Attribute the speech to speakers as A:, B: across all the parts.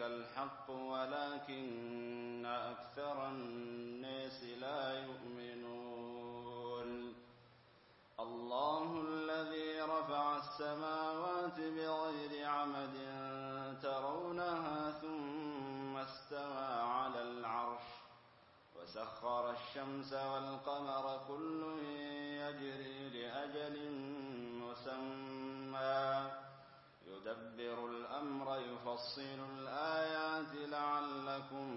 A: الحق ولكن أكثر الناس لا يؤمنون الله الذي رفع السماوات بغير عمد ترونها ثم استوى على العرش وسخر الشمس والقمر كل يجري لأجل مسمى يدبر الأمر يفصل الآيات لعلكم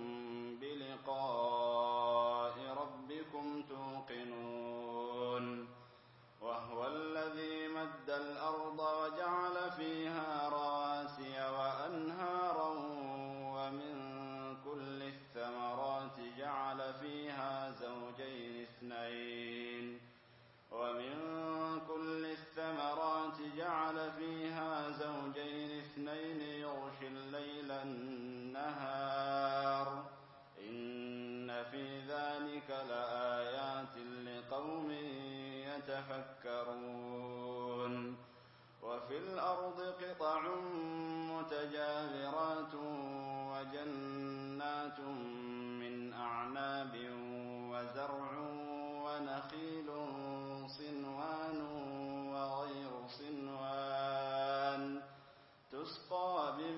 A: بلقاء ربكم توقنون وهو الذي مد الأرض وجعل فيها رواسي وأنهارا ومن كل الثمرات جعل فيها زوجين اثنين يغشي الليل النهار إن في ذلك لآيات لقوم يتفكرون وفي الأرض قطع متجاورات وجنات من أعناب وزرع ونخيل صنوان وغير صنوان تسقى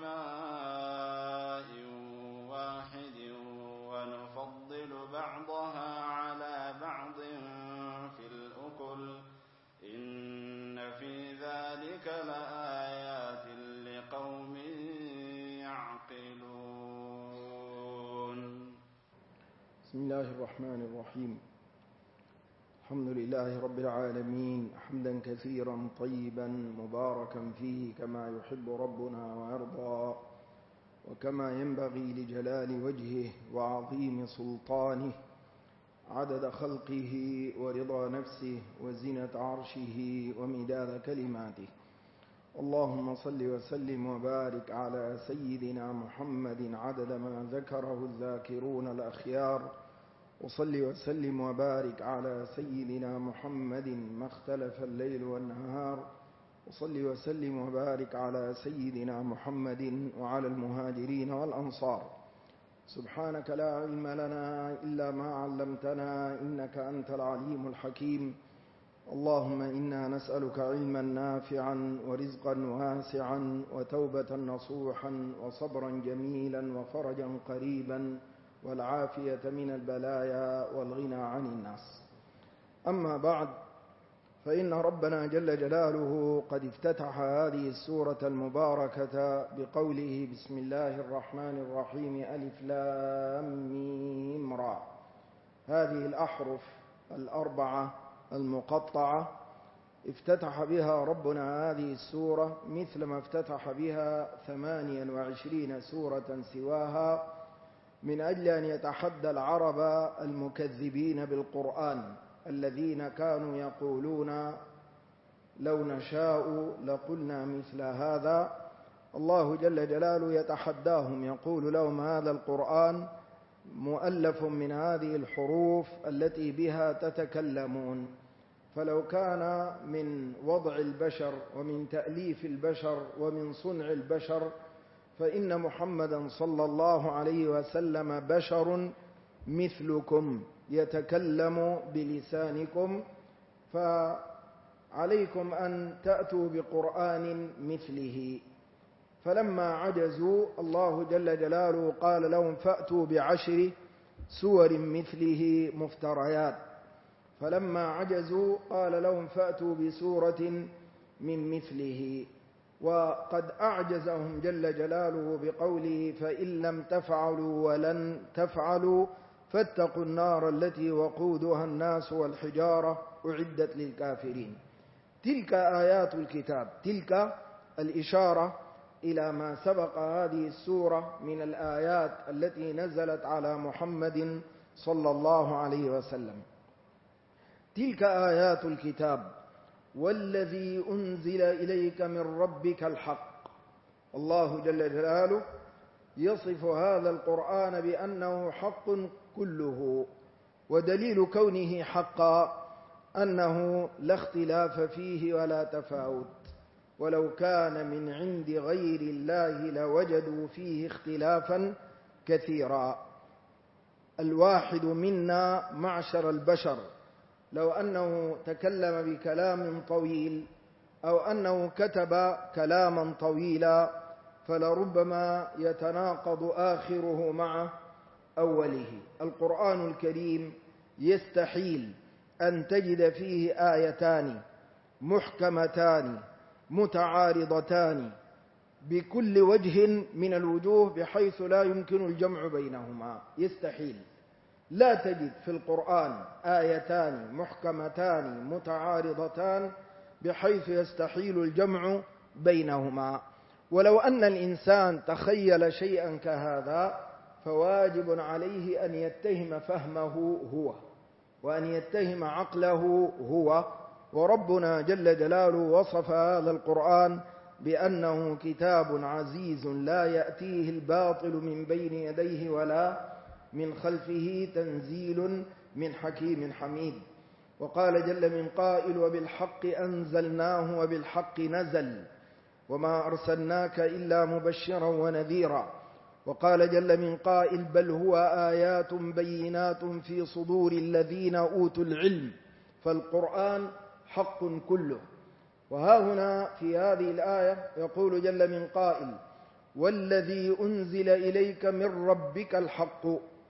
A: بماء واحد ونفضل بعضها على بعض في الأكل إن في ذلك لآيات لقوم يعقلون.
B: بسم الله الرحمن الرحيم. الحمد لله رب العالمين حمدا كثيرا طيبا مباركا فيه كما يحب ربنا ويرضى وكما ينبغي لجلال وجهه وعظيم سلطانه عدد خلقه ورضا نفسه وزنة عرشه ومداد كلماته. اللهم صل وسلم وبارك على سيدنا محمد عدد ما ذكره الذاكرون الأخيار وصل وسلم وبارك على سيدنا محمد ما اختلف الليل والنهار وصل وسلم وبارك على سيدنا محمد وعلى المهاجرين والأنصار. سبحانك لا علم لنا إلا ما علمتنا إنك أنت العليم الحكيم. اللهم إنا نسألك علما نافعا ورزقا واسعا وتوبة نصوحا وصبرا جميلا وفرجا قريبا والعافية من البلايا والغنى عن الناس. أما بعد، فإن ربنا جل جلاله قد افتتح هذه السورة المباركة بقوله بسم الله الرحمن الرحيم ألف لام ميم را. هذه الأحرف الأربعة المقطعة افتتح بها ربنا هذه السورة مثل ما افتتح بها 28 سورة سواها من أجل أن يتحدى العرب المكذبين بالقرآن الذين كانوا يقولون لو نشاء لقلنا مثل هذا. الله جل جلاله يتحداهم يقول لهم هذا القرآن مؤلف من هذه الحروف التي بها تتكلمون، فلو كان من وضع البشر ومن تأليف البشر ومن صنع البشر فإن محمدا صلى الله عليه وسلم بشر مثلكم يتكلم بلسانكم، فعليكم أن تأتوا بقرآن مثله. فلما عجزوا الله جل جلاله قال لهم فأتوا ب10 سور مثله مفتريات. فلما عجزوا قال لهم فأتوا بسورة من مثله. وقد أعجزهم جل جلاله بقوله فإن لم تفعلوا ولن تفعلوا فاتقوا النار التي وقودها الناس والحجارة أعدت للكافرين. تلك آيات الكتاب، تلك الإشارة إلى ما سبق هذه السورة من الآيات التي نزلت على محمد صلى الله عليه وسلم. تلك آيات الكتاب والذي أنزل إليك من ربك الحق. الله جل جلاله يصف هذا القرآن بأنه حق كله، ودليل كونه حقا أنه لا اختلاف فيه ولا تفاوت، ولو كان من عند غير الله لوجدوا فيه اختلافا كثيرا. الواحد منا معشر البشر لو أنه تكلم بكلام طويل أو أنه كتب كلاما طويلا فلربما يتناقض آخره مع أوله. القرآن الكريم يستحيل أن تجد فيه آيتان محكمتان متعارضتان بكل وجه من الوجوه بحيث لا يمكن الجمع بينهما، يستحيل. لا تجد في القرآن آيتان محكمتان متعارضتان بحيث يستحيل الجمع بينهما. ولو أن الإنسان تخيل شيئا كهذا فواجب عليه أن يتهم فهمه هو وأن يتهم عقله هو. وربنا جل جلاله وصف هذا القرآن بأنه كتاب عزيز لا يأتيه الباطل من بين يديه ولا من خلفه تنزيل من حكيم حميد. وقال جل من قائل وبالحق أنزلناه وبالحق نزل وما أرسلناك إلا مبشرا ونذيرا. وقال جل من قائل بل هو آيات بينات في صدور الذين أوتوا العلم فالقرآن حق كله. وها هنا في هذه الآية يقول جل من قائل والذي أنزل إليك من ربك الحق،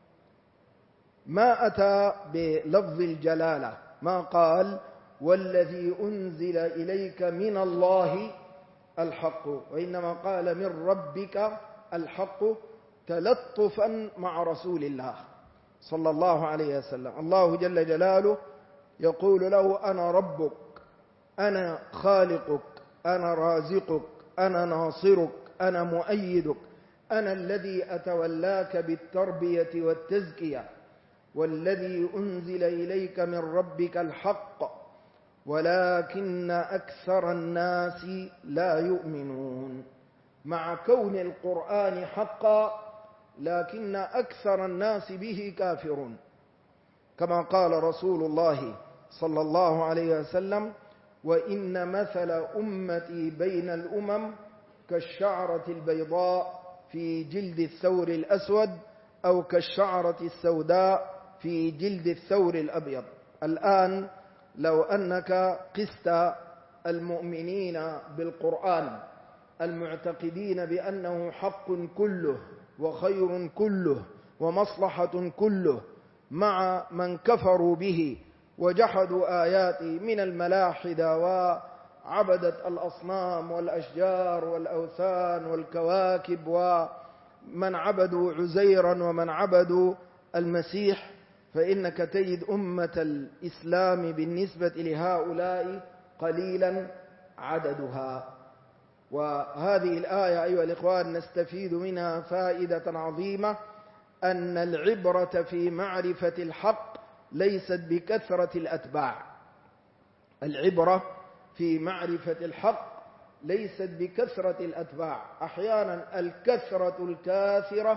B: ما أتى بلفظ الجلالة، ما قال والذي أنزل إليك من الله الحق، وإنما قال من ربك الحق تلطفا مع رسول الله صلى الله عليه وسلم. الله جل جلاله يقول له أنا ربك، أنا خالقك، أنا رازقك، أنا ناصرك، أنا مؤيدك، أنا الذي أتولاك بالتربية والتزكية، والذي أنزل إليك من ربك الحق ولكن أكثر الناس لا يؤمنون. مع كون القرآن حقا لكن أكثر الناس به كافرون، كما قال رسول الله صلى الله عليه وسلم وإن مثل أمتي بين الأمم كالشعرة البيضاء في جلد الثور الأسود أو كالشعرة السوداء في جلد الثور الأبيض. الآن لو أنك قست المؤمنين بالقرآن المعتقدين بأنه حق كله وخير كله ومصلحة كله مع من كفروا به وجحدوا آياته من الملاحدة وعبدة الأصنام والأشجار والأوثان والكواكب ومن عبدوا عزيرا ومن عبدوا المسيح، فإنك تجد أمة الإسلام بالنسبة لهؤلاء قليلا عددها. وهذه الآية أيها الإخوان نستفيد منها فائدة عظيمة، أن العبرة في معرفة الحق ليست بكثرة الأتباع. العبرة في معرفة الحق ليست بكثرة الأتباع. أحيانا الكثرة الكاثرة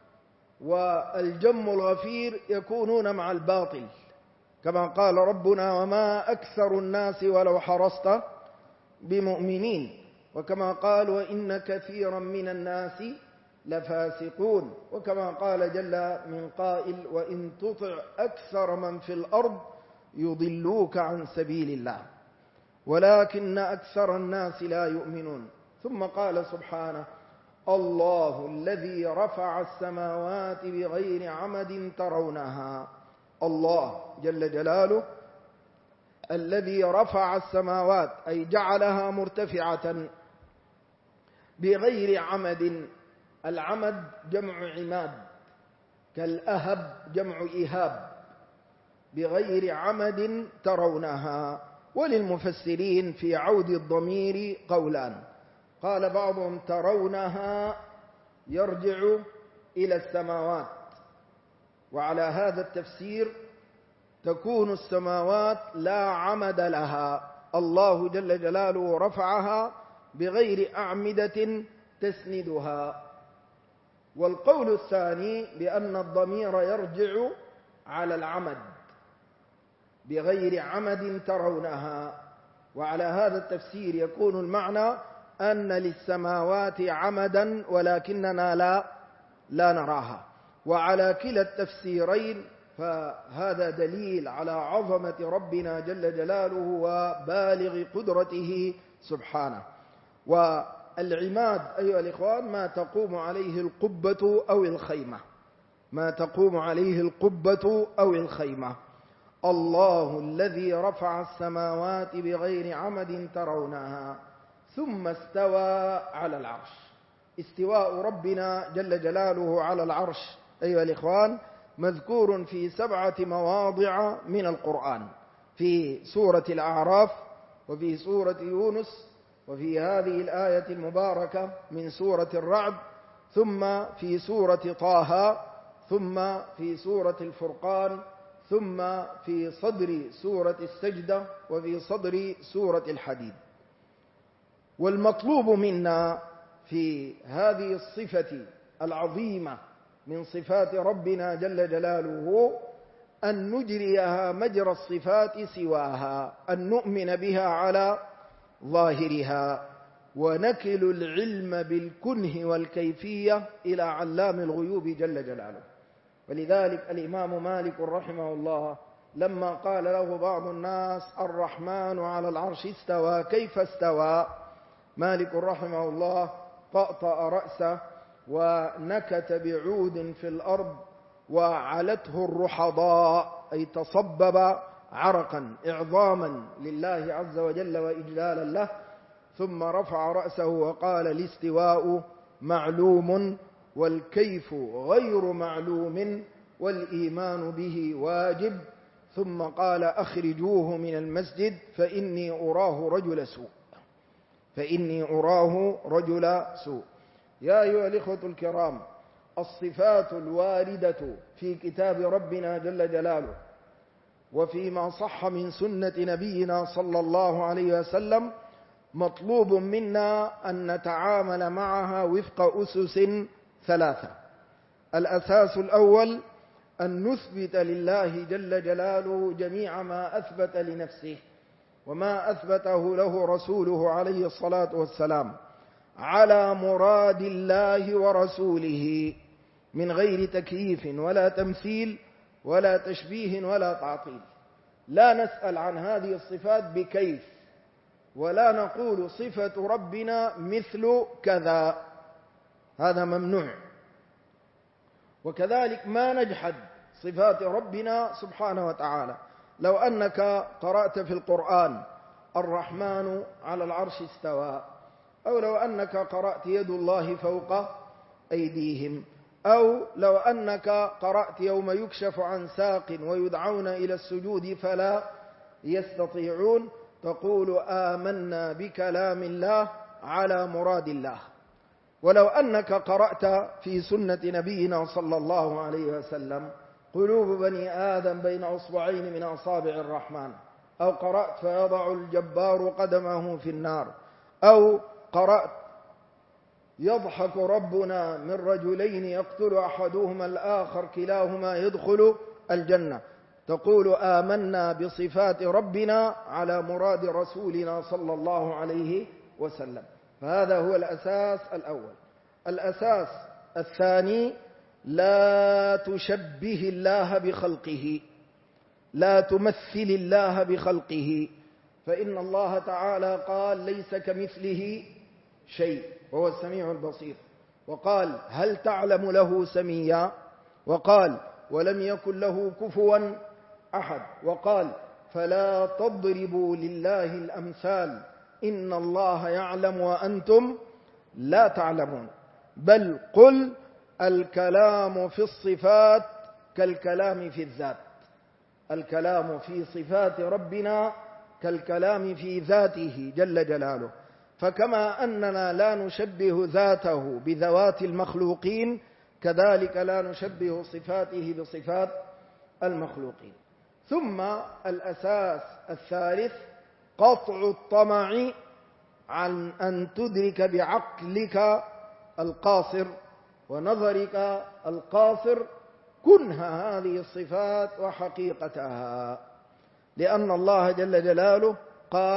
B: والجم الغفير يكونون مع الباطل، كما قال ربنا وما أكثر الناس ولو حرصت بمؤمنين، وكما قال وإن كثيرا من الناس لفاسقون، وكما قال جل من قائل وإن تطع أكثر من في الأرض يضلوك عن سبيل الله ولكن أكثر الناس لا يؤمنون. ثم قال سبحانه الله الذي رفع السماوات بغير عمد ترونها. الله جل جلاله الذي رفع السماوات أي جعلها مرتفعة بغير عمد. العمد جمع عماد، كالأهب جمع إهاب. بغير عمد ترونها. وللمفسرين في عود الضمير قولان، قال بعضهم ترونها يرجع إلى السماوات، وعلى هذا التفسير تكون السماوات لا عمد لها، الله جل جلاله رفعها بغير أعمدة تسندها. والقول الثاني بأن الضمير يرجع على العمد بغير عمد ترونها، وعلى هذا التفسير يكون المعنى أن للسماوات عمدا ولكننا لا نراها. وعلى كلا التفسيرين فهذا دليل على عظمة ربنا جل جلاله وبالغ قدرته سبحانه. والعماد أيها الإخوان ما تقوم عليه القبة أو الخيمة، ما تقوم عليه القبة أو الخيمة. الله الذي رفع السماوات بغير عمد ترونها ثم استوى على العرش. استواء ربنا جل جلاله على العرش أيها الإخوان مذكور في 7 مواضع من القرآن، في سورة الأعراف، وفي سورة يونس، وفي هذه الآية المباركة من سورة الرعد، ثم في سورة طه، ثم في سورة الفرقان، ثم في صدر سورة السجدة، وفي صدر سورة الحديد. والمطلوب منا في هذه الصفة العظيمة من صفات ربنا جل جلاله أن نجريها مجرى الصفات سواها، أن نؤمن بها على ظاهرها، ونكل العلم بالكنه والكيفية إلى علام الغيوب جل جلاله. ولذلك الإمام مالك رحمه الله لما قال له بعض الناس الرحمن على العرش استوى كيف استوى، مالك رحمه الله طأطأ رأسه ونكت بعود في الأرض وعلته الرحضاء، أي تصبب عرقا إعظاما لله عز وجل وإجلالا له، ثم رفع رأسه وقال الاستواء معلوم والكيف غير معلوم والإيمان به واجب، ثم قال أخرجوه من المسجد فإني أراه رجل سوء، فإني أراه رجل سوء. يا أيها الإخوة الكرام، الصفات الواردة في كتاب ربنا جل جلاله وفيما صح من سنة نبينا صلى الله عليه وسلم مطلوب منا أن نتعامل معها وفق أسس 3. الأساس الأول أن نثبت لله جل جلاله جميع ما أثبت لنفسه وما أثبته له رسوله عليه الصلاة والسلام على مراد الله ورسوله من غير تكييف ولا تمثيل ولا تشبيه ولا تعطيل. لا نسأل عن هذه الصفات بكيف، ولا نقول صفة ربنا مثل كذا، هذا ممنوع. وكذلك ما نجحد صفات ربنا سبحانه وتعالى. لو أنك قرأت في القرآن الرحمن على العرش استوى، أو لو أنك قرأت يد الله فوق أيديهم، أو لو أنك قرأت يوم يكشف عن ساق ويدعون إلى السجود فلا يستطيعون، تقول آمنا بكلام الله على مراد الله. ولو أنك قرأت في سنة نبينا صلى الله عليه وسلم قلوب بني آدم بين أصبعين من أصابع الرحمن، أو قرأت فيضع الجبار قدمه في النار، أو قرأت يضحك ربنا من رجلين يقتل أحدهما الآخر كلاهما يدخل الجنة، تقول آمنا بصفات ربنا على مراد رسولنا صلى الله عليه وسلم. فهذا هو الأساس الأول. الأساس الثاني لا تشبه الله بخلقه، لا تمثل الله بخلقه، فإن الله تعالى قال ليس كمثله شيء وهو السميع البصير، وقال هل تعلم له سميا، وقال ولم يكن له كفوا أحد، وقال فلا تضربوا لله الأمثال إن الله يعلم وأنتم لا تعلمون، بل قل الكلام في الصفات كالكلام في الذات. الكلام في صفات ربنا كالكلام في ذاته جل جلاله. فكما أننا لا نشبه ذاته بذوات المخلوقين، كذلك لا نشبه صفاته بصفات المخلوقين. ثم الأساس الثالث قطع الطمع عن أن تدرك بعقلك القاصر ونظرك القاصر كنه هذه الصفات وحقيقتها، لأن الله جل جلاله قال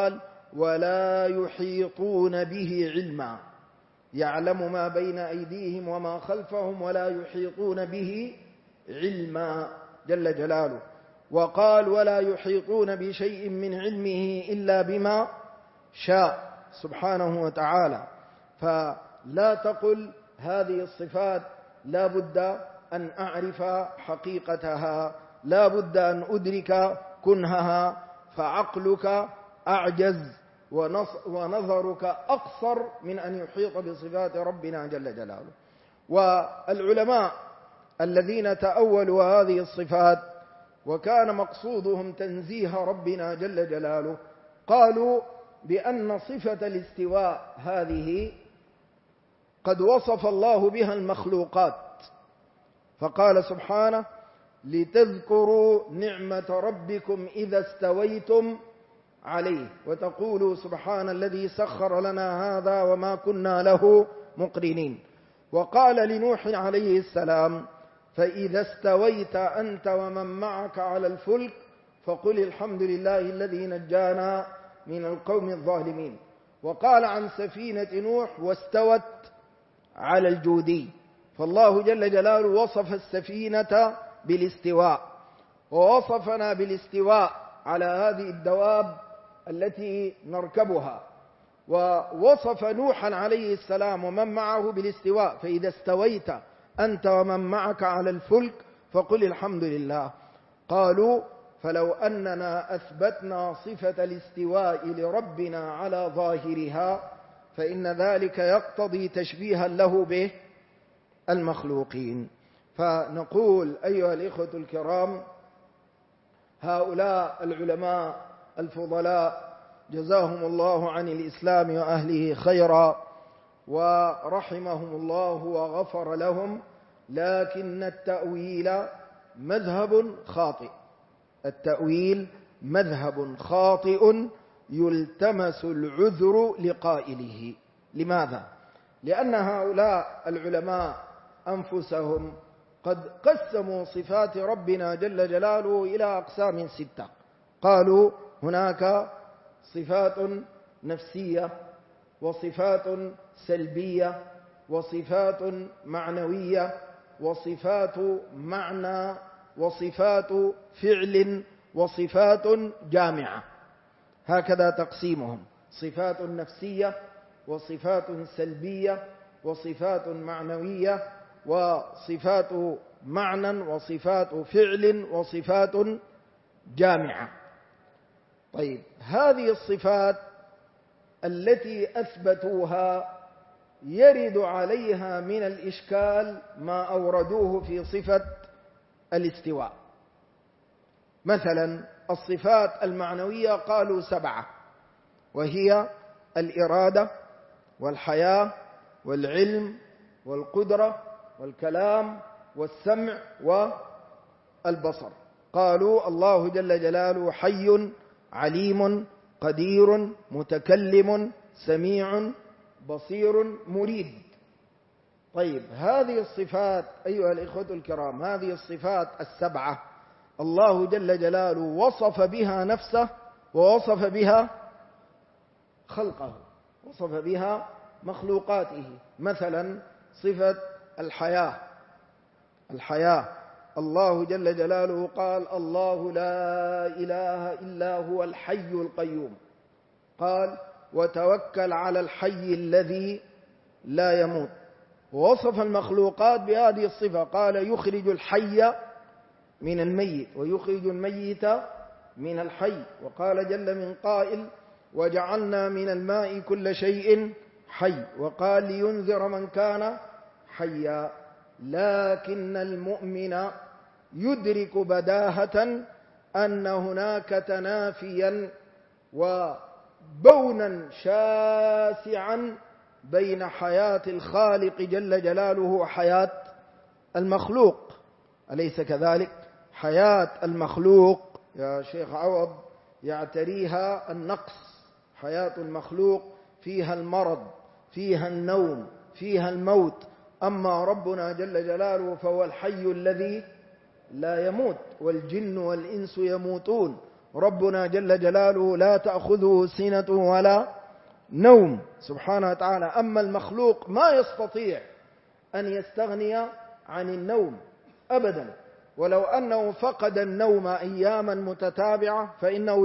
B: ولا يحيطون به علما، يعلم ما بين أيديهم وما خلفهم ولا يحيطون به علما جل جلاله. وقال ولا يحيطون بشيء من علمه إلا بما شاء سبحانه وتعالى. فلا تقل هذه الصفات لا بد أن أعرف حقيقتها، لا بد أن أدرك كنهها، فعقلك أعجز ونظرك أقصر من أن يحيط بصفات ربنا جل جلاله. والعلماء الذين تأولوا هذه الصفات وكان مقصودهم تنزيه ربنا جل جلاله قالوا بأن صفة الاستواء هذه قد وصف الله بها المخلوقات، فقال سبحانه لتذكروا نعمة ربكم إذا استويتم عليه وتقولوا سبحان الذي سخر لنا هذا وما كنا له مقرنين. وقال لنوح عليه السلام فإذا استويت أنت ومن معك على الفلك فقل الحمد لله الذي نجانا من القوم الظالمين. وقال عن سفينة نوح واستوت على الجودي، فالله جل جلاله وصف السفينة بالاستواء، ووصفنا بالاستواء على هذه الدواب التي نركبها، ووصف نوحا عليه السلام ومن معه بالاستواء فإذا استويت أنت ومن معك على الفلك فقل الحمد لله. قالوا فلو أننا أثبتنا صفة الاستواء لربنا على ظاهرها فإن ذلك يقتضي تشبيها له به المخلوقين. فنقول أيها الإخوة الكرام هؤلاء العلماء الفضلاء جزاهم الله عن الإسلام وأهله خيرا ورحمهم الله وغفر لهم، لكن التأويل مذهب خاطئ، التأويل مذهب خاطئ يلتمس العذر لقائله. لماذا؟ لأن هؤلاء العلماء أنفسهم قد قسموا صفات ربنا جل جلاله إلى أقسام 6. قالوا هناك صفات نفسية وصفات سلبية وصفات معنوية وصفات معنى وصفات فعل وصفات جامعة، هكذا تقسيمهم: صفات نفسية وصفات سلبية وصفات معنوية وصفات معنى وصفات فعل وصفات جامعة. طيب، هذه الصفات التي أثبتوها يرد عليها من الإشكال ما أوردوه في صفة الاستواء. مثلا الصفات المعنوية قالوا 7، وهي الإرادة والحياة والعلم والقدرة والكلام والسمع والبصر. قالوا الله جل جلاله حي عليم قدير متكلم سميع بصير مريد. طيب، هذه الصفات أيها الإخوة الكرام، هذه الصفات 7 الله جل جلاله وصف بها نفسه ووصف بها خلقه، وصف بها مخلوقاته. مثلا صفة الحياة الله جل جلاله قال الله لا إله إلا هو الحي القيوم، قال وتوكل على الحي الذي لا يموت. ووصف المخلوقات بهذه الصفة، قال يخرج الحي من الميت ويخرج الميت من الحي. وقال جل من قائل وجعلنا من الماء كل شيء حي، وقال لينذر من كان حيا. لكن المؤمن يدرك بداهة أن هناك تنافيا وبونا شاسعا بين حياة الخالق جل جلاله وحياة المخلوق، أليس كذلك؟ حياة المخلوق يا شيخ عوض يعتريها النقص، حياة المخلوق فيها المرض، فيها النوم، فيها الموت. أما ربنا جل جلاله فهو الحي الذي لا يموت، والجن والإنس يموتون ربنا جل جلاله لا تأخذه سنة ولا نوم سبحانه وتعالى. أما المخلوق ما يستطيع أن يستغني عن النوم أبدا، ولو أنه فقد النوم أياما متتابعة فإنه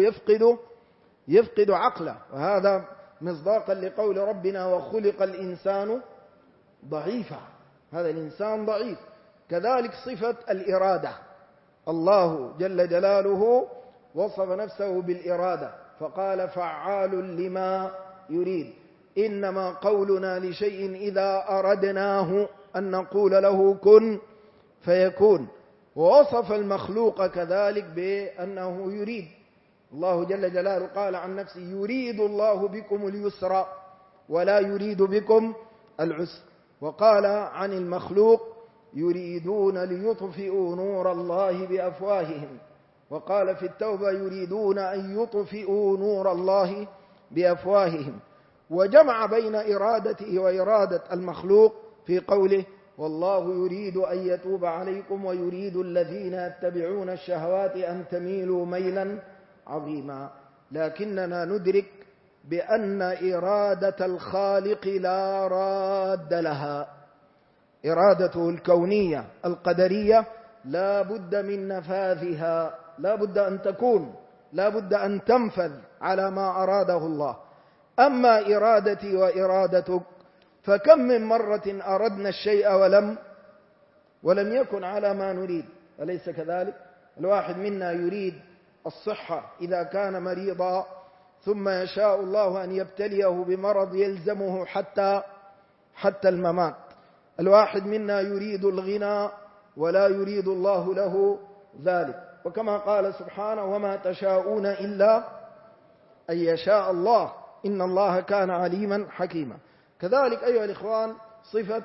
B: يفقد عقله، وهذا مصداقا لقول ربنا وخلق الإنسان ضعيفا. هذا الإنسان ضعيف. كذلك صفة الإرادة، الله جل جلاله وصف نفسه بالإرادة فقال فعال لما يريد، إنما قولنا لشيء إذا أردناه أن نقول له كن فيكون. ووصف المخلوق كذلك بأنه يريد. الله جل جلاله قال عن نفسه يريد الله بكم اليسر ولا يريد بكم العسر. وقال عن المخلوق يريدون ليطفئوا نور الله بأفواههم. وقال في التوبة يريدون أن يطفئوا نور الله بأفواههم. وجمع بين إرادته وإرادة المخلوق في قوله والله يريد أن يتوب عليكم ويريد الذين يتبعون الشهوات أن تميلوا ميلا عظيما. لكننا ندرك بأن إرادة الخالق لا راد لها، إرادته الكونية القدرية لا بد من نفاذها، لا بد أن تكون، لا بد أن تنفذ على ما أراده الله. أما إرادتي وإرادتك فكم من مرة أردنا الشيء ولم يكن على ما نريد، أليس كذلك؟ الواحد منا يريد الصحة إذا كان مريضا ثم يشاء الله أن يبتليه بمرض يلزمه حتى الممات. الواحد منا يريد الغنى ولا يريد الله له ذلك، وكما قال سبحانه وما تشاءون إلا أن يشاء الله إن الله كان عليما حكيما. كذلك أيها الإخوان صفة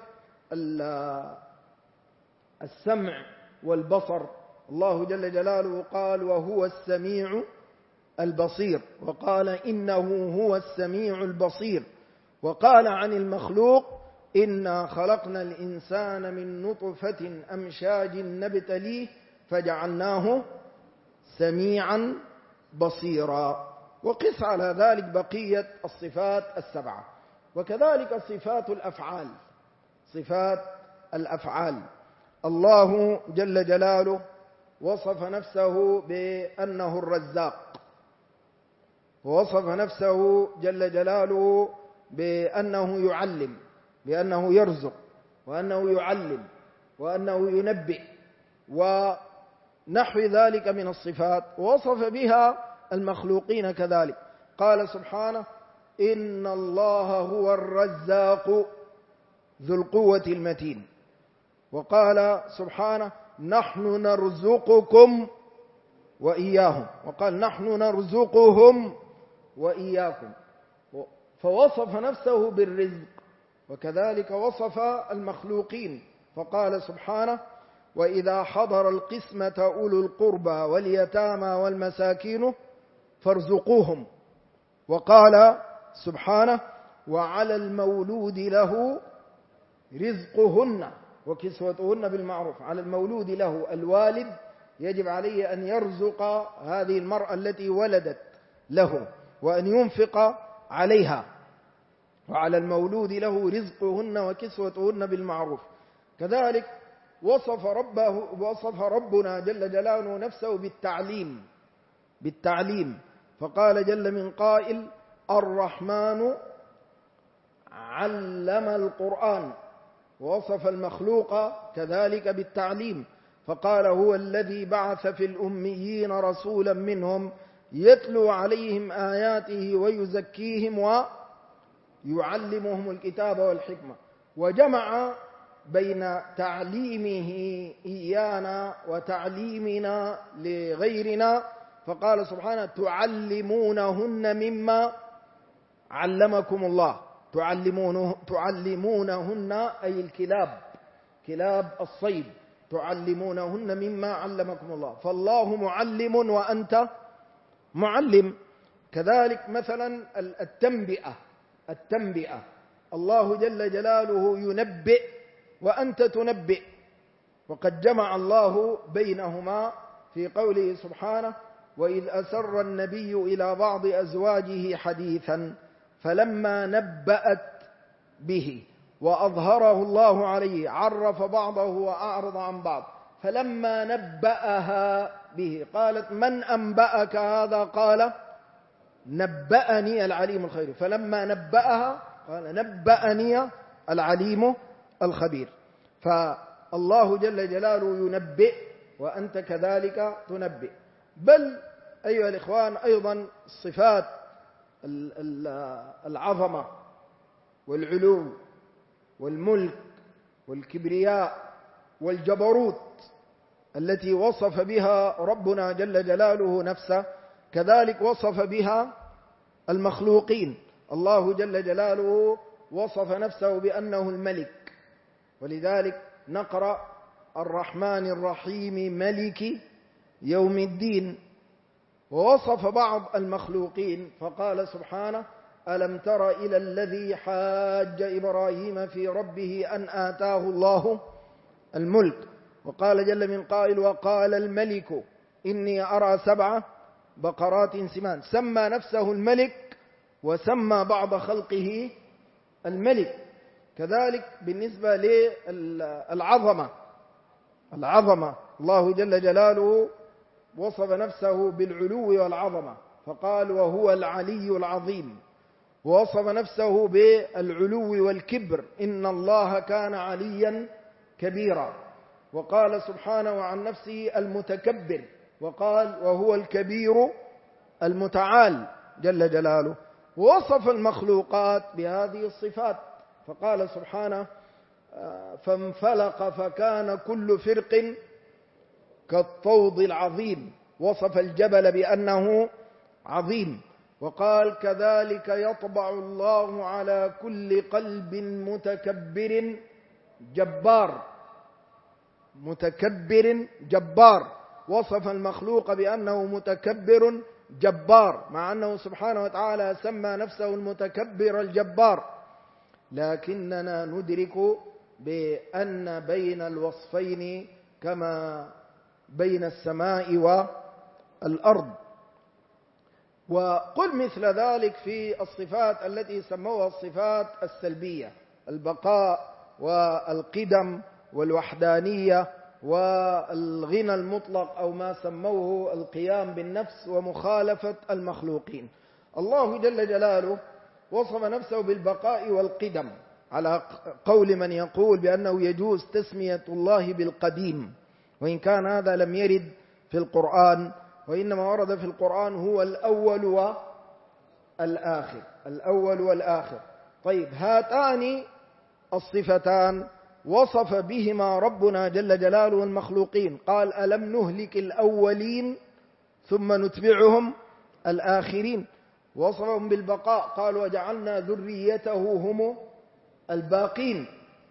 B: السمع والبصر، الله جل جلاله قال وهو السميع البصير، وقال إنه هو السميع البصير. وقال عن المخلوق إنا خلقنا الإنسان من نطفة أمشاج نبتليه فجعلناه سميعا بصيرا. وقس على ذلك بقية الصفات السبعة. وكذلك صفات الأفعال، صفات الأفعال، الله جل جلاله وصف نفسه بأنه الرزاق، ووصف نفسه جل جلاله بأنه يعلم، بأنه يرزق، وأنه يعلم، وأنه ينبئ، ونحو ذلك من الصفات. ووصف بها المخلوقين كذلك. قال سبحانه إن الله هو الرزاق ذو القوة المتين. وقال سبحانه نحن نرزقكم وإياهم، وقال نحن نرزقهم وإياكم. فوصف نفسه بالرزق، وكذلك وصف المخلوقين فقال سبحانه وإذا حضر القسمة أولو القربى واليتامى والمساكين فارزقوهم. وقال سبحانه وعلى المولود له رزقهن وكسوتهن بالمعروف. على المولود له، الوالد يجب عليه أن يرزق هذه المرأة التي ولدت له وأن ينفق عليها. وعلى المولود له رزقهن وكسوتهن بالمعروف. كذلك وصف ربنا جل جلاله نفسه بالتعليم فقال جل من قائل الرحمن علم القرآن. ووصف المخلوق كذلك بالتعليم فقال هو الذي بعث في الأميين رسولا منهم يتلو عليهم آياته ويزكيهم ويعلمهم الكتاب والحكمة. وجمع بين تعليمه إيانا وتعليمنا لغيرنا فقال سبحانه تعلمونهن مما علمكم الله. تعلمونهن أي الكلاب، كلاب الصيد، تعلمونهن مما علمكم الله. فالله معلم وأنت معلم. كذلك مثلا التنبئة، الله جل جلاله ينبئ وأنت تنبئ، وقد جمع الله بينهما في قوله سبحانه وإذ أسر النبي إلى بعض أزواجه حديثا فلما نبأت به وأظهره الله عليه عرف بعضه وأعرض عن بعض. فلما نبأها به قالت من أنبأك هذا؟ قال نبأني العليم الخبير. فلما نبأها قال نبأني العليم الخبير. فالله جل جلاله ينبئ وأنت كذلك تنبئ. بل أيها الإخوان أيضا صفات العظمة والعلو والملك والكبرياء والجبروت التي وصف بها ربنا جل جلاله نفسه كذلك وصف بها المخلوقين. الله جل جلاله وصف نفسه بأنه الملك، ولذلك نقرأ الرحمن الرحيم ملك يوم الدين. ووصف بعض المخلوقين فقال سبحانه ألم تر إلى الذي حاج إبراهيم في ربه أن آتاه الله الملك. وقال جل من قائل وقال الملك إني أرى 7 بقرات سمان. سمى نفسه الملك وسمى بعض خلقه الملك. كذلك بالنسبة للعظمة الله جل جلاله وصف نفسه بالعلو والعظمة فقال وهو العلي العظيم. ووصف نفسه بالعلو والكبر إن الله كان عليا كبيرا. وقال سبحانه عن نفسه المتكبر وقال وهو الكبير المتعال جل جلاله. ووصف المخلوقات بهذه الصفات فقال سبحانه فانفلق فكان كل فرق كالطود العظيم. وصف الجبل بأنه عظيم. وقال كذلك يطبع الله على كل قلب متكبر جبار. وصف المخلوق بأنه متكبر جبار مع أنه سبحانه وتعالى سمى نفسه المتكبر الجبار. لكننا ندرك بأن بين الوصفين كما بين السماء والأرض. وقل مثل ذلك في الصفات التي سموها الصفات السلبية البقاء والقدم والوحدانية والغنى المطلق أو ما سموه القيام بالنفس ومخالفة المخلوقين. الله جل جلاله وصف نفسه بالبقاء والقدم على قول من يقول بأنه يجوز تسمية الله بالقديم، وإن كان هذا لم يرد في القرآن، وإنما ورد في القرآن هو الأول والآخر. طيب هاتان الصفتان وصف بهما ربنا جل جلاله المخلوقين. قال ألم نهلك الأولين ثم نتبعهم الآخرين. وصفهم بالبقاء قال وجعلنا ذريته هم الباقين.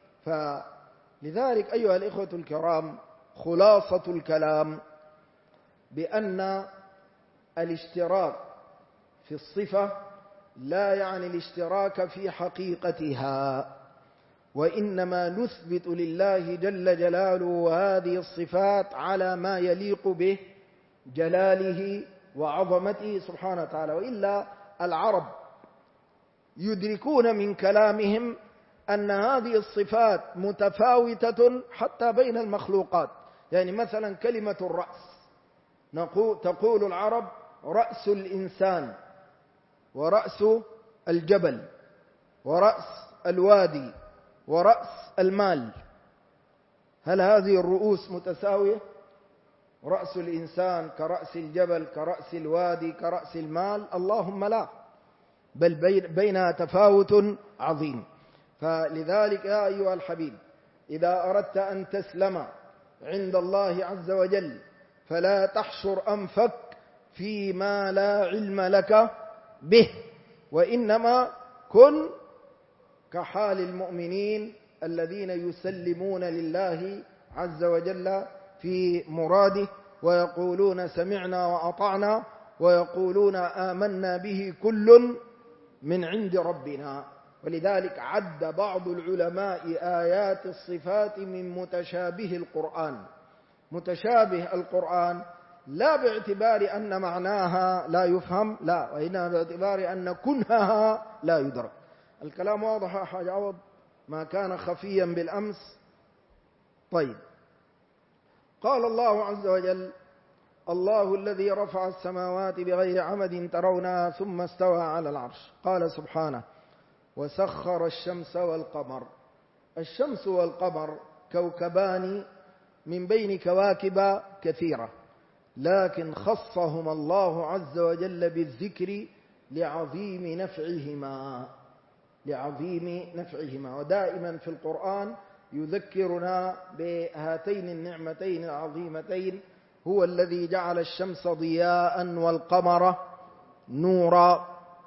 B: فلذلك أيها الإخوة الكرام خلاصة الكلام بأن الاشتراك في الصفة لا يعني الاشتراك في حقيقتها، وإنما نثبت لله جل جلاله هذه الصفات على ما يليق به جلاله وعظمته سبحانه وتعالى. وإلا العرب يدركون من كلامهم أن هذه الصفات متفاوتة حتى بين المخلوقات. يعني مثلا كلمة الرأس تقول العرب رأس الإنسان ورأس الجبل ورأس الوادي ورأس المال. هل هذه الرؤوس متساوية؟ رأس الإنسان كرأس الجبل كرأس الوادي كرأس المال؟ اللهم لا، بل بينها تفاوت عظيم. فلذلك يا أيها الحبيب إذا أردت أن تسلم عند الله عز وجل فلا تحشر أنفك فيما لا علم لك به، وإنما كن كحال المؤمنين الذين يسلمون لله عز وجل في مراده ويقولون سمعنا وأطعنا ويقولون آمنا به كل من عند ربنا. ولذلك عد بعض العلماء آيات الصفات من متشابه القرآن. متشابه القرآن لا باعتبار أن معناها لا يفهم، لا، وإنما باعتبار أن كنهها لا يدرك. الكلام واضح يا حاج عوض، ما كان خفيا بالأمس. طيب، قال الله عز وجل: الله الذي رفع السماوات بغير عمد ترونها ثم استوى على العرش. قال سبحانه: وسخر الشمس والقمر. الشمس والقمر كوكبان من بين كواكب كثيرة، لكن خصهما الله عز وجل بالذكر لعظيم نفعهما. ودائما في القرآن يذكرنا بهاتين النعمتين العظيمتين: هو الذي جعل الشمس ضياء والقمر نورا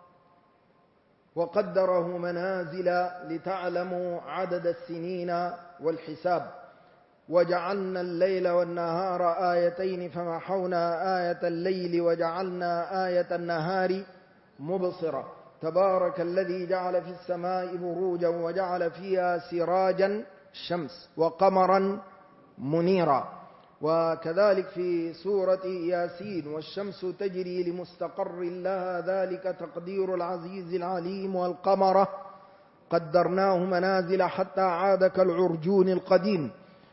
B: وقدره منازل لتعلموا عدد السنين والحساب، وجعلنا الليل والنهار آيتين فمحونا آية الليل وجعلنا آية النهار مبصرة. تبارك الذي جعل في السماء بروجا وجعل فيها سراجا الشمس وقمرا منيرا. وكذلك في سورة ياسين: والشمس تجري لمستقر لها ذلك تقدير العزيز العليم، والقمر قدرناه منازل حتى عاد كالعرجون القديم،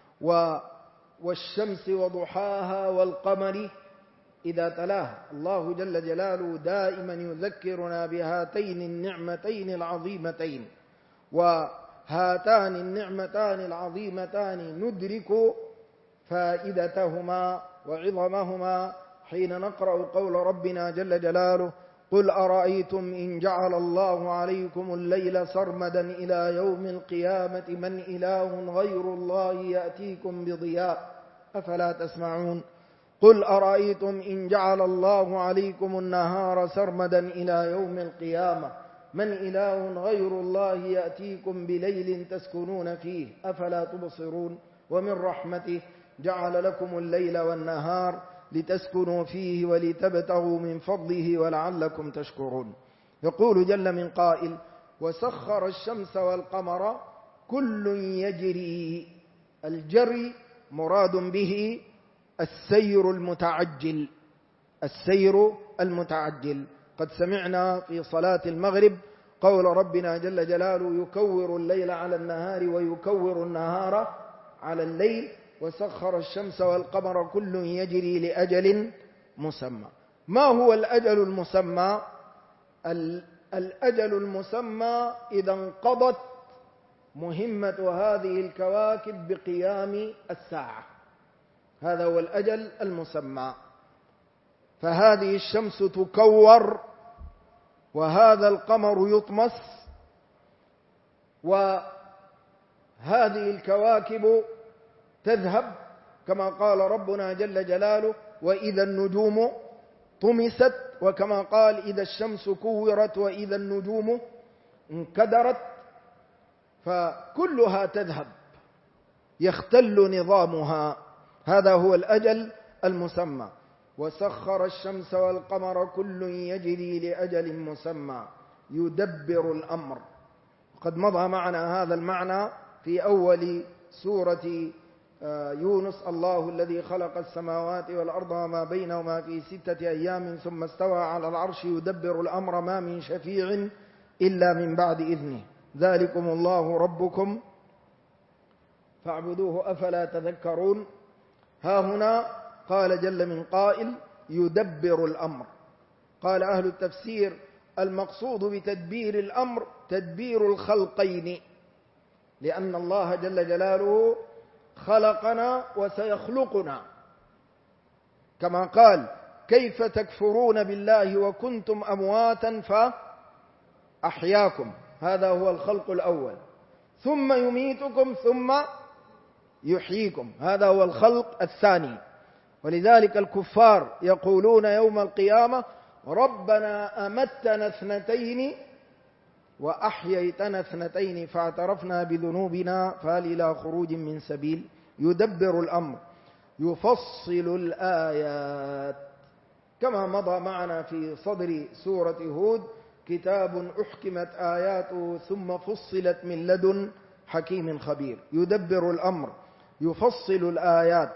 B: والشمس وضحاها والقمر إذا تلاها. الله جل جلاله دائما يذكرنا بهاتين النعمتين العظيمتين، وهاتان النعمتان العظيمتان ندرك فائدتهما وعظمهما حين نقرأ قول ربنا جل جلاله: قل أرأيتم إن جعل الله عليكم الليل سرمدا إلى يوم القيامة من إله غير الله يأتيكم بضياء أفلا تسمعون. قل أرأيتم إن جعل الله عليكم النهار سرمدا إلى يوم القيامة من إله غير الله يأتيكم بليل تسكنون فيه أفلا تبصرون. ومن رحمته جعل لكم الليل والنهار لتسكنوا فيه ولتبتغوا من فضله ولعلكم تشكرون. يقول جل من قائل: وسخر الشمس والقمر كل يجري. الجري مراد به السير المتعجل. قد سمعنا في صلاة المغرب قول ربنا جل جلاله: يكور الليل على النهار ويكور النهار على الليل وسخر الشمس والقمر كل يجري لأجل مسمى. ما هو الأجل المسمى؟ الأجل المسمى إذا انقضت مهمة هذه الكواكب بقيام الساعة، هذا هو الأجل المسمى. فهذه الشمس تكور وهذا القمر يطمس وهذه الكواكب تذهب، كما قال ربنا جل جلاله: وإذا النجوم طمست، وكما قال: إذا الشمس كورت وإذا النجوم انكدرت. فكلها تذهب، يختل نظامها. هذا هو الأجل المسمى. وسخر الشمس والقمر كل يجري لأجل مسمى يدبر الأمر. قد مضى معنا هذا المعنى في أول سورة يونس: الله الذي خلق السماوات والأرض وما بينهما في 6 أيام ثم استوى على العرش يدبر الأمر ما من شفيع إلا من بعد إذنه ذلكم الله ربكم فاعبدوه أفلا تذكرون. ها هنا قال جل من قائل: يدبر الأمر. قال أهل التفسير: المقصود بتدبير الأمر تدبير الخلقين، لأن الله جل جلاله خلقنا وسيخلقنا، كما قال: كيف تكفرون بالله وكنتم أمواتا فأحياكم. هذا هو الخلق الأول. ثم يميتكم ثم يحييكم، هذا هو الخلق الثاني. ولذلك الكفار يقولون يوم القيامة: ربنا أمتنا 2 وأحييتنا 2 فاعترفنا بذنوبنا فهل إلى خروج من سبيل. يدبر الأمر، يفصل الآيات، كما مضى معنا في صدر سورة هود: كتاب أحكمت آياته ثم فصلت من لدن حكيم خبير. يدبر الأمر، يفصل الآيات،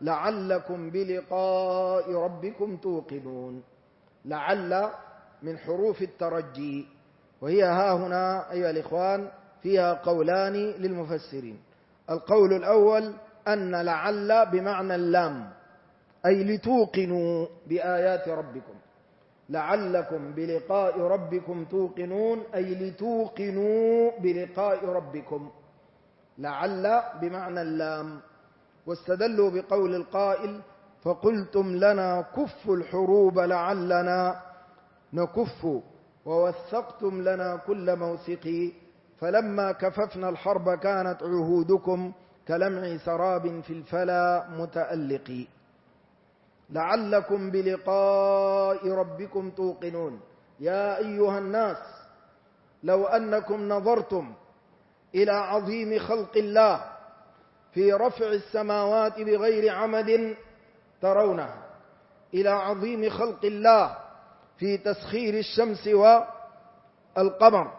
B: لعلكم بلقاء ربكم توقنون. لعل من حروف الترجي، وهي ها هنا أيها الإخوان فيها قولان للمفسرين. القول الأول أن لعل بمعنى اللام، أي لتوقنوا بآيات ربكم. لعلكم بلقاء ربكم توقنون، أي لتوقنوا بلقاء ربكم. لعل بمعنى اللام. واستدلوا بقول القائل: فقلتم لنا كفوا الحروب لعلنا نكف، ووثقتم لنا كل موثق، فلما كففنا الحرب كانت عهودكم كلمع سراب في الفلا متألق. لعلكم بلقاء ربكم توقنون. يا أيها الناس، لو أنكم نظرتم إلى عظيم خلق الله في رفع السماوات بغير عمد ترونه، إلى عظيم خلق الله في تسخير الشمس والقمر،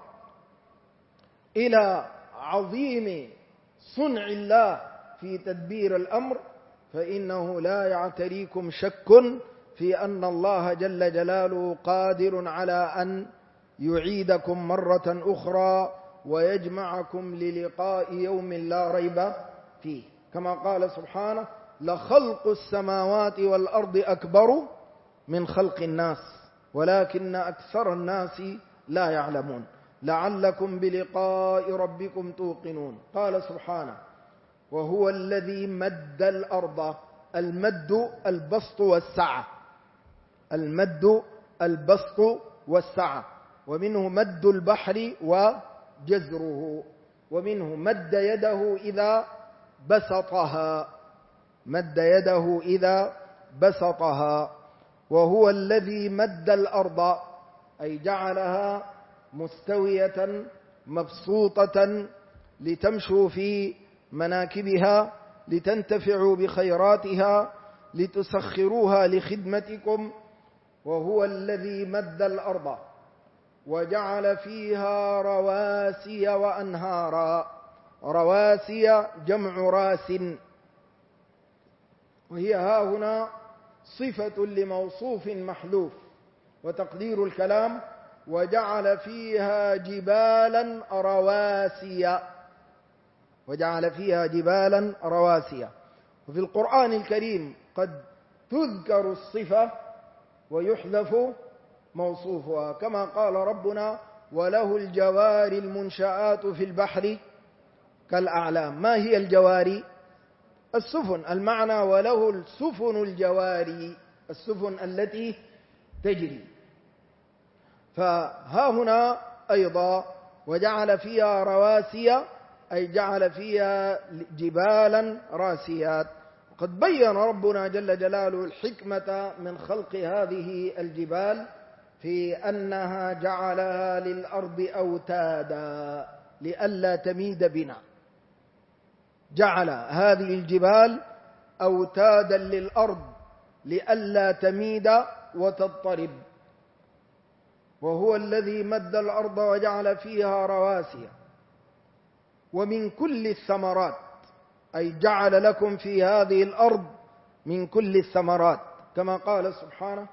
B: إلى عظيم صنع الله في تدبير الأمر، فإنه لا يعتريكم شك في أن الله جل جلاله قادر على أن يعيدكم مرة أخرى ويجمعكم للقاء يوم لا ريب فيه، كما قال سبحانه: لخلق السماوات والأرض أكبر من خلق الناس ولكن أكثر الناس لا يعلمون. لعلكم بلقاء ربكم توقنون. قال سبحانه: وهو الذي مد الأرض. المد البسط والسعة، المد البسط والسعة، ومنه مد البحر وجزره، ومنه مد يده إذا بسطها، مد يده إذا بسطها. وهو الذي مد الأرض، أي جعلها مستوية مبسوطة لتمشوا في مناكبها، لتنتفعوا بخيراتها، لتسخروها لخدمتكم. وهو الذي مد الأرض وجعل فيها رواسي وأنهارا. رواسي جمع راس، وهي ها هنا صفة لموصوف محذوف، وتقدير الكلام: وجعل فيها جبالا رواسي، وجعل فيها جبالا رواسي. وفي القرآن الكريم قد تذكر الصفة ويحذف موصوفها، كما قال ربنا: وله الجوار المنشآت في البحر كالأعلام. ما هي الجواري؟ السفن. المعنى: وله السفن الجواري، السفن التي تجري. فها هنا أيضا وجعل فيها رواسي، أي جعل فيها جبالا راسيات. وقد بين ربنا جل جلاله الحكمة من خلق هذه الجبال في أنها جعلها للأرض أوتادا لئلا تميد بنا. جعل هذه الجبال أوتادا للأرض لئلا تميد وتضطرب. وهو الذي مد الأرض وجعل فيها رواسي ومن كل الثمرات، أي جعل لكم في هذه الأرض من كل الثمرات، كما قال سبحانه: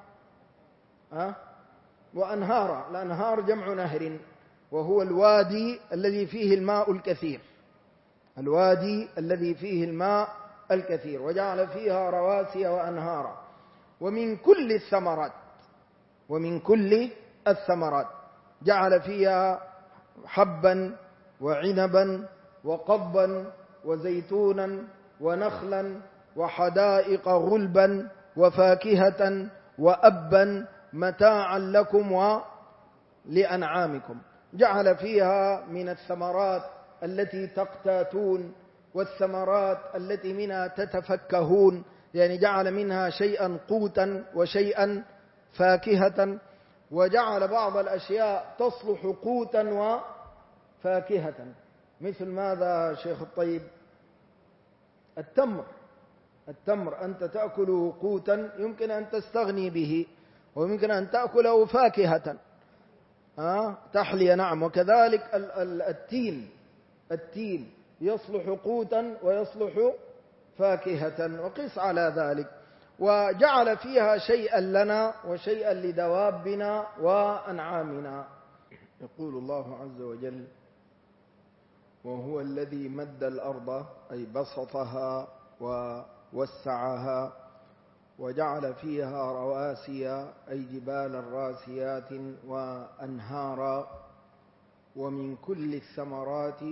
B: وأنهارا. الأنهار جمع نهر، وهو الوادي الذي فيه الماء الكثير، الوادي الذي فيه الماء الكثير. وجعل فيها رواسي وأنهارا ومن كل الثمرات، ومن كل الثمرات جعل فيها حبا وعنبا وقضبا وزيتونا ونخلا وحدائق غلبا وفاكهة وأبا متاعا لكم ولأنعامكم. جعل فيها من الثمرات التي تقتاتون، والثمرات التي منها تتفكهون، يعني جعل منها شيئا قوتا وشيئا فاكهة. وجعل بعض الأشياء تصلح قوتا وفاكهة، مثل ماذا شيخ الطيب؟ التمر. التمر أنت تأكله قوتا يمكن أن تستغني به، ويمكن أن تأكله فاكهة تحلي. نعم. وكذلك التين، التين يصلح قوتا ويصلح فاكهة وقس على ذلك، وجعل فيها شيئا لنا وشيئا لدوابنا وأنعامنا. يقول الله عز وجل: وهو الذي مد الأرض، أي بسطها ووسعها، وجعل فيها رواسي، أي جبالا راسيات، وأنهارا، ومن كل الثمرات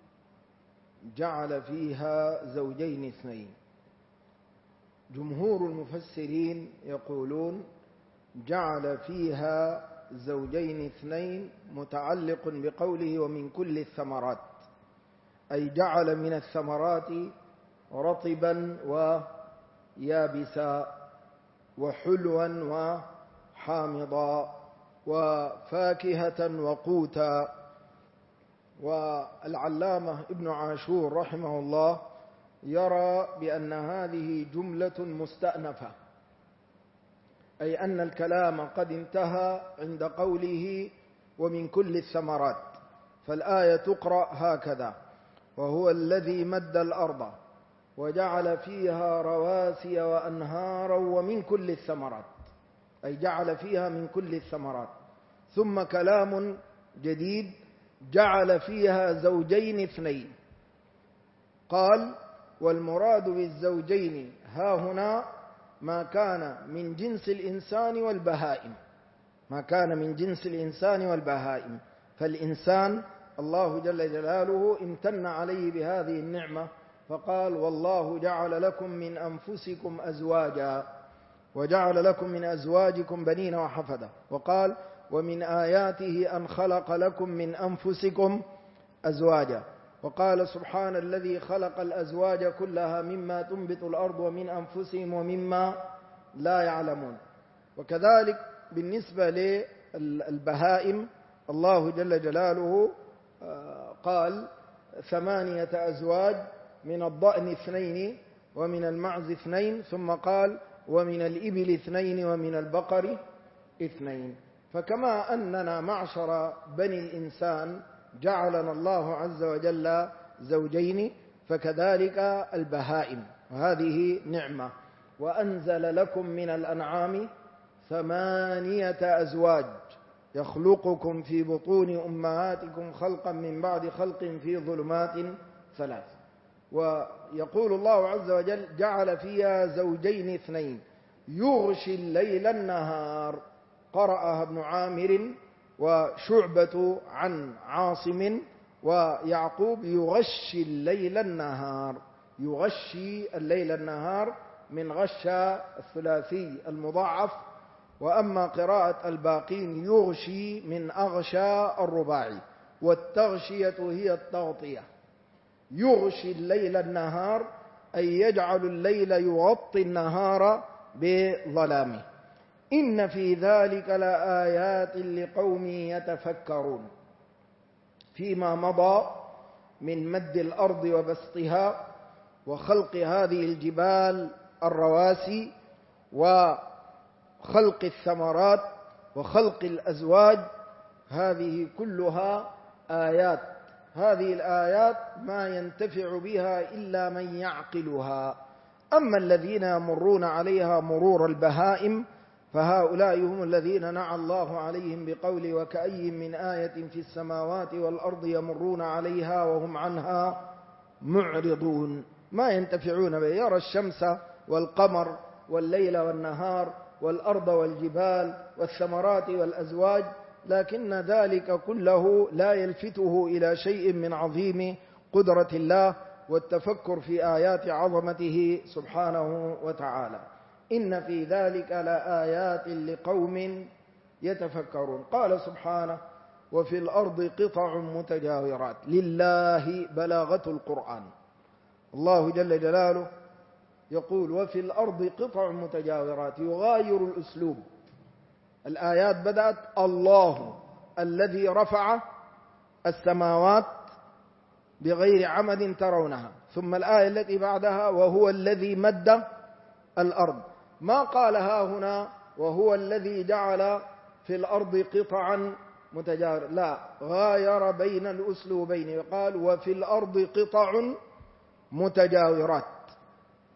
B: جعل فيها زوجين اثنين. جمهور المفسرين يقولون جعل فيها زوجين اثنين متعلق بقوله ومن كل الثمرات، أي جعل من الثمرات رطبا ويابسا، وحلوا وحامضا، وفاكهة وقوتا. والعلامة ابن عاشور رحمه الله يرى بأن هذه جملة مستأنفة، أي أن الكلام قد انتهى عند قوله ومن كل الثمرات، فالآية تقرأ هكذا: وهو الذي مد الأرض وجعل فيها رواسي وأنهارا ومن كل الثمرات، أي جعل فيها من كل الثمرات. ثم كلام جديد: جعل فيها زوجين اثنين. قال: والمراد بالزوجين ها هنا ما كان من جنس الإنسان والبهائم، ما كان من جنس الإنسان والبهائم. فالإنسان الله جل جلاله امتن عليه بهذه النعمة، فقال: والله جعل لكم من أنفسكم أزواجا وجعل لكم من أزواجكم بنين وحفدة. وقال: ومن آياته أن خلق لكم من أنفسكم أزواجا. وقال: سبحان الذي خلق الأزواج كلها مما تنبت الأرض ومن أنفسهم ومما لا يعلمون. وكذلك بالنسبة للبهائم الله جل جلاله قال: 8 أزواج، من الضأن 2 ومن المعز 2، ثم قال: ومن الإبل 2 ومن البقر 2. فكما أننا معشر بني الإنسان جعلنا الله عز وجل زوجين، فكذلك البهائم، وهذه نعمة. وأنزل لكم من الأنعام 8 أزواج يخلقكم في بطون أمهاتكم خلقا من بعد خلق في ظلمات 3. ويقول الله عز وجل: جعل فيها زوجين اثنين يغشي الليل النهار. قرأها ابن عامر وشعبة عن عاصم ويعقوب: يغشي الليل النهار. يغشي الليل النهار من غشى الثلاثي المضاعف. وأما قراءة الباقين يغشي من أغشى الرباعي، والتغشية هي التغطية. يغشي الليل النهار، أي يجعل الليل يغطي النهار بظلامه. إن في ذلك لآيات لقوم يتفكرون. فيما مضى من مد الأرض وبسطها وخلق هذه الجبال الرواسي وخلق الثمرات وخلق الأزواج، هذه كلها آيات. هذه الآيات ما ينتفع بها إلا من يعقلها. أما الذين يمرون عليها مرور البهائم فهؤلاء هم الذين نعى الله عليهم بقوله: وكأي من آية في السماوات والأرض يمرون عليها وهم عنها معرضون. ما ينتفعون به. يرى الشمس والقمر والليل والنهار والأرض والجبال والثمرات والأزواج، لكن ذلك كله لا يلفته إلى شيء من عظيم قدرة الله والتفكر في آيات عظمته سبحانه وتعالى. إن في ذلك لآيات لقوم يتفكرون. قال سبحانه: وفي الأرض قطع متجاورات. لله بلاغة القرآن. الله جل جلاله يقول: وفي الأرض قطع متجاورات، يغاير الأسلوب. الآيات بدأت: الله الذي رفع السماوات بغير عمد ترونها، ثم الآية التي بعدها: وهو الذي مد الأرض. ما قالها هنا وهو الذي جعل في الأرض قطعا متجاورة، لا، غاير بين الأسلوبين، قال: وفي الأرض قطع متجاورات.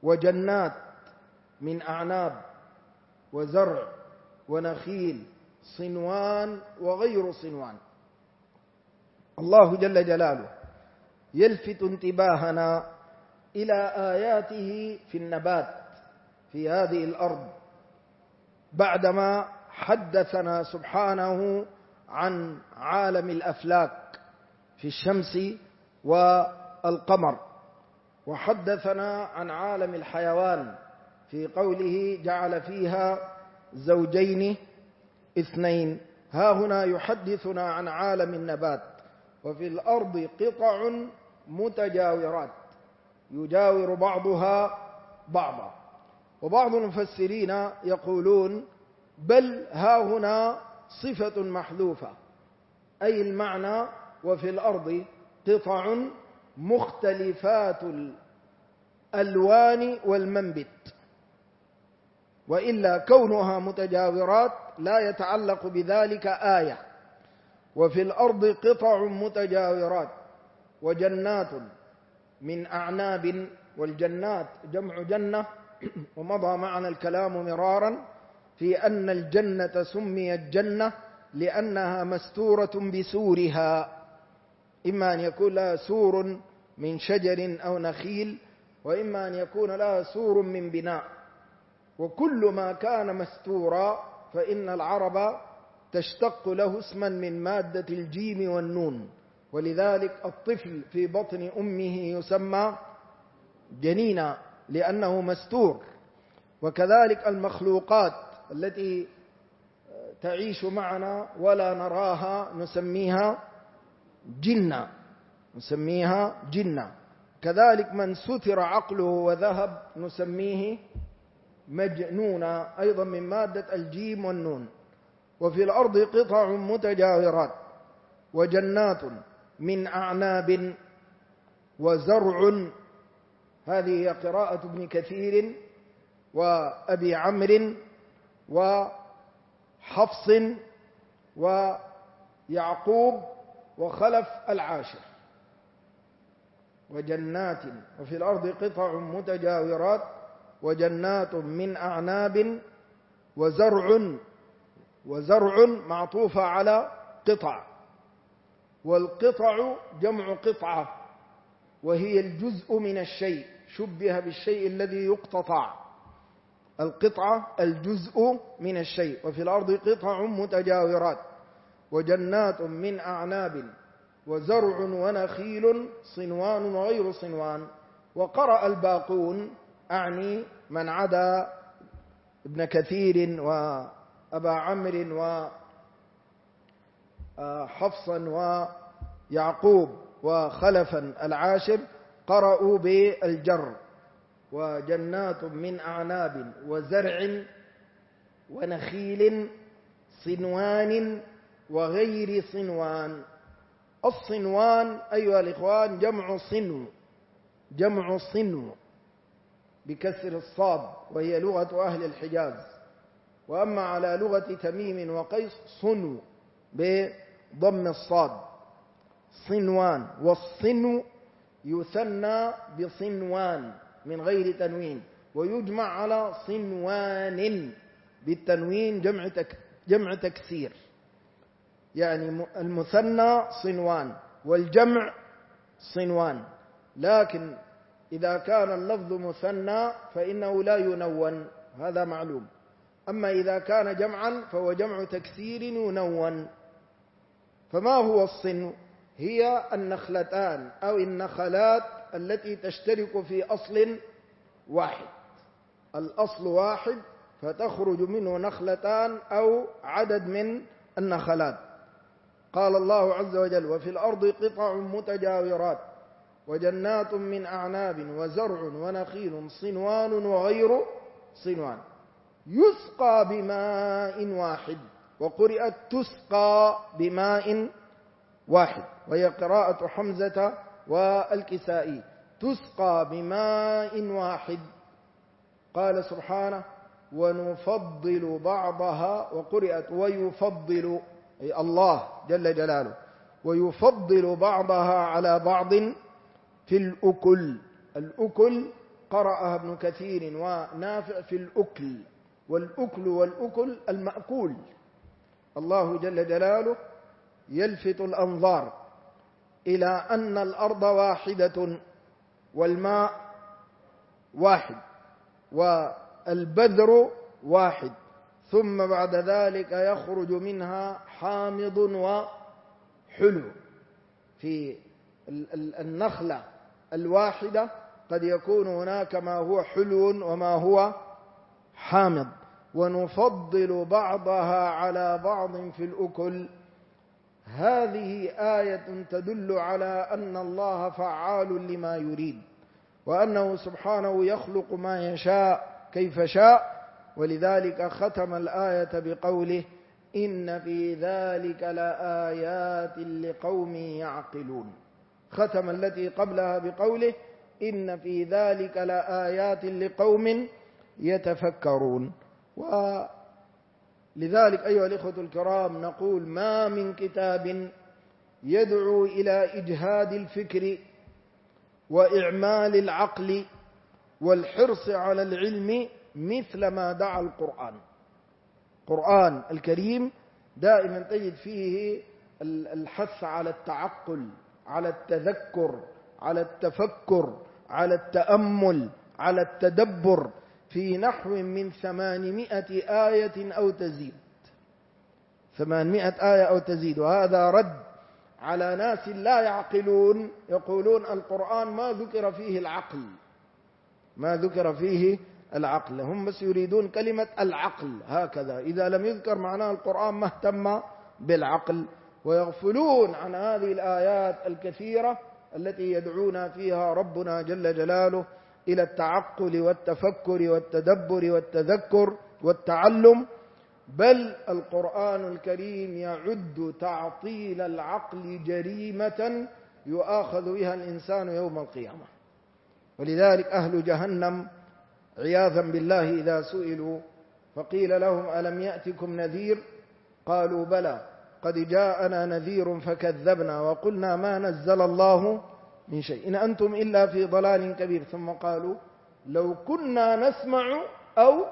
B: وجنات من أعناب وزرع ونخيل صنوان وغير صنوان. الله جل جلاله يلفت انتباهنا إلى آياته في النبات في هذه الأرض بعدما حدثنا سبحانه عن عالم الأفلاك في الشمس والقمر، وحدثنا عن عالم الحيوان في قوله جعل فيها زوجين اثنين. ها هنا يحدثنا عن عالم النبات. وفي الأرض قطع متجاورات يجاور بعضها بعضا. وبعض المفسرين يقولون بل ها هنا صفة محذوفة، أي المعنى وفي الأرض قطع مختلفات الألوان والمنبت، وإلا كونها متجاورات لا يتعلق بذلك آية. وفي الأرض قطع متجاورات وجنات من أعناب، والجنات جمع جنة، ومضى معنا الكلام مرارا في أن الجنة سميت جنة لأنها مستورة بسورها، إما أن يكون لها سور من شجر أو نخيل، وإما أن يكون لها سور من بناء. وكل ما كان مستورا فإن العرب تشتق له اسما من مادة الجيم والنون، ولذلك الطفل في بطن أمه يسمى جنينا لأنه مستور. وكذلك المخلوقات التي تعيش معنا ولا نراها نسميها جنة. كذلك من ستر عقله وذهب نسميه مجنونا، أيضا من مادة الجيم والنون. وفي الأرض قطع متجاورات وجنات من أعناب وزرع، هذه هي قراءة ابن كثير وأبي عمرو وحفص ويعقوب وخلف العاشر. وجنات وفي الأرض قطع متجاورات وجنات من أعناب وزرع معطوفة على قطع، والقطع جمع قطعة وهي الجزء من الشيء، شبه بالشيء الذي يقتطع. القطعة الجزء من الشيء. وفي الأرض قطع متجاورات وجنات من أعناب وزرع ونخيل صنوان وغير صنوان. وقرأ الباقون، أعني من عدا ابن كثير وأبا عمرو وحفصا ويعقوب وخلفا العاشر، قرأوا بالجر: وجنات من أعناب وزرع ونخيل صنوان وغير صنوان. الصنوان أيها الإخوان جمع صنو بكسر الصاد، وهي لغة أهل الحجاز. وأما على لغة تميم وقيس صنو بضم الصاد صنوان. والصنو يثنى بصنوان من غير تنوين، ويجمع على صنوان بالتنوين جمع تكسير، يعني المثنى صنوان والجمع صنوان. لكن إذا كان اللفظ مثنى فإنه لا ينون، هذا معلوم. أما إذا كان جمعا فهو جمع تكسير ينون. فما هو الصنو؟ هي النخلتان أو النخلات التي تشترك في أصل واحد. الأصل واحد فتخرج منه نخلتان أو عدد من النخلات. قال الله عز وجل: وفي الأرض قطع متجاورات وجنات من أعناب وزرع ونخيل صنوان وغير صنوان يسقى بماء واحد. وقرئت تسقى بماء واحد، وهي قراءة حمزة والكسائي: تسقى بماء واحد. قال سبحانه: ونفضل بعضها، وقرئت ويفضل، أي الله جل جلاله ويفضل بعضها على بعض في الأكل. الأكل قرأها ابن كثير ونافع في الأكل، والأكل المأكول. الله جل جلاله يلفت الأنظار إلى أن الأرض واحدة والماء واحد والبذر واحد، ثم بعد ذلك يخرج منها حامض وحلو. في النخلة الواحدة قد يكون هناك ما هو حلو وما هو حامض، ونفضل بعضها على بعض في الأكل. هذه آية تدل على أن الله فعال لما يريد، وأنه سبحانه يخلق ما يشاء كيف شاء. ولذلك ختم الآية بقوله: إن في ذلك لآيات لقوم يعقلون. ختم التي قبلها بقوله: إن في ذلك لآيات لقوم يتفكرون. ولذلك أيها الإخوة الكرام نقول: ما من كتاب يدعو إلى إجهاد الفكر وإعمال العقل والحرص على العلم مثل ما دعا القرآن. القرآن الكريم دائما تجد فيه الحث على التعقل، على التذكر، على التفكر، على التأمل، على التدبر، في نحو من 800 آية أو تزيد. 800 آية أو تزيد. وهذا رد على ناس لا يعقلون، يقولون القرآن ما ذكر فيه العقل، ما ذكر فيه العقل. هم بس يريدون كلمة العقل هكذا، إذا لم يذكر معناه القرآن ما اهتم بالعقل، ويغفلون عن هذه الآيات الكثيرة التي يدعونا فيها ربنا جل جلاله إلى التعقل والتفكر والتدبر والتذكر والتعلم. بل القرآن الكريم يعد تعطيل العقل جريمة يؤاخذ بها الإنسان يوم القيامة. ولذلك أهل جهنم عياذا بالله إذا سئلوا فقيل لهم: ألم يأتكم نذير؟ قالوا: بلى، قد جاءنا نذير فكذبنا وقلنا ما نزل الله من شيء إن أنتم إلا في ضلال كبير. ثم قالوا: لو كنا نسمع أو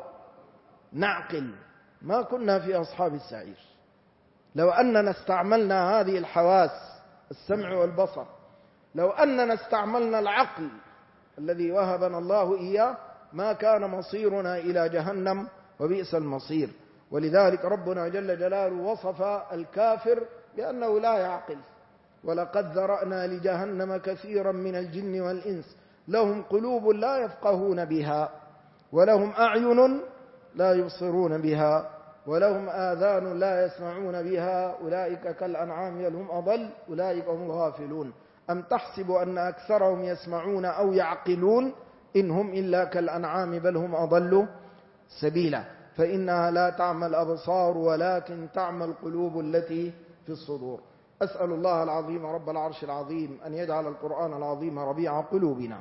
B: نعقل ما كنا في أصحاب السعير. لو أننا استعملنا هذه الحواس، السمع والبصر، لو أننا استعملنا العقل الذي وهبنا الله إياه ما كان مصيرنا إلى جهنم، وبئس المصير. ولذلك ربنا جل جلاله وصف الكافر بأنه لا يعقل: ولقد ذرأنا لجهنم كثيرا من الجن والإنس لهم قلوب لا يفقهون بها ولهم أعين لا يبصرون بها ولهم آذان لا يسمعون بها أولئك كالأنعام بل هم أضل أولئك هم الغافلون. أم تحسب أن أكثرهم يسمعون أو يعقلون إن هم إلا كالأنعام بل هم أضل سبيلا. فإنها لا تعمى الأبصار ولكن تعمى القلوب التي في الصدور. أسأل الله العظيم رب العرش العظيم أن يجعل القرآن العظيم ربيع قلوبنا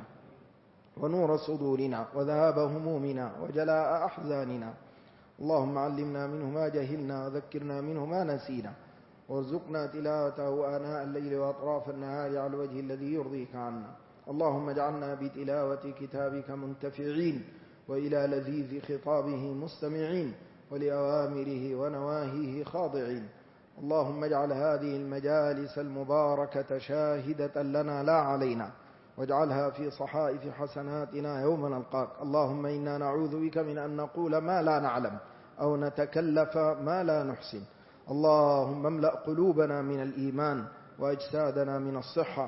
B: ونور صدورنا وذهاب همومنا وجلاء أحزاننا. اللهم علمنا منه ما جهلنا وذكرنا منه ما نسينا، وارزقنا تلاوته آناء الليل وأطراف النهار على الوجه الذي يرضيك عنا. اللهم اجعلنا بتلاوة كتابك منتفعين، وإلى لذيذ خطابه مستمعين، ولأوامره ونواهيه خاضعين. اللهم اجعل هذه المجالس المباركة شاهدة لنا لا علينا، واجعلها في صحائف حسناتنا يوم نلقاك. اللهم إنا نعوذ بك من أن نقول ما لا نعلم أو نتكلف ما لا نحسن. اللهم املأ قلوبنا من الإيمان، وأجسادنا من الصحة،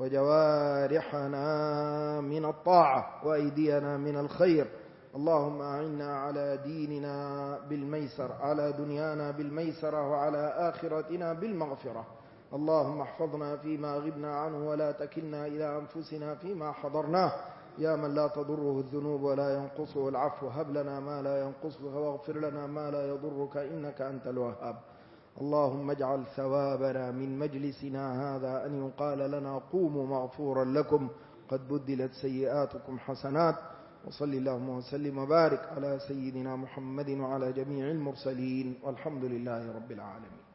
B: وجوارحنا من الطاعة، وأيدينا من الخير. اللهم أعنا على ديننا بالميسر، على دنيانا بالميسرة، وعلى آخرتنا بالمغفرة. اللهم احفظنا فيما غبنا عنه، ولا تكلنا إلى أنفسنا فيما حضرناه. يا من لا تضره الذنوب ولا ينقصه العفو، هب لنا ما لا ينقصه واغفر لنا ما لا يضرك إنك أنت الوهاب. اللهم اجعل ثوابنا من مجلسنا هذا أن يقال لنا قوموا مغفورا لكم قد بدلت سيئاتكم حسنات. وصل اللهم وسلم وبارك على سيدنا محمد وعلى جميع المرسلين، والحمد لله رب العالمين.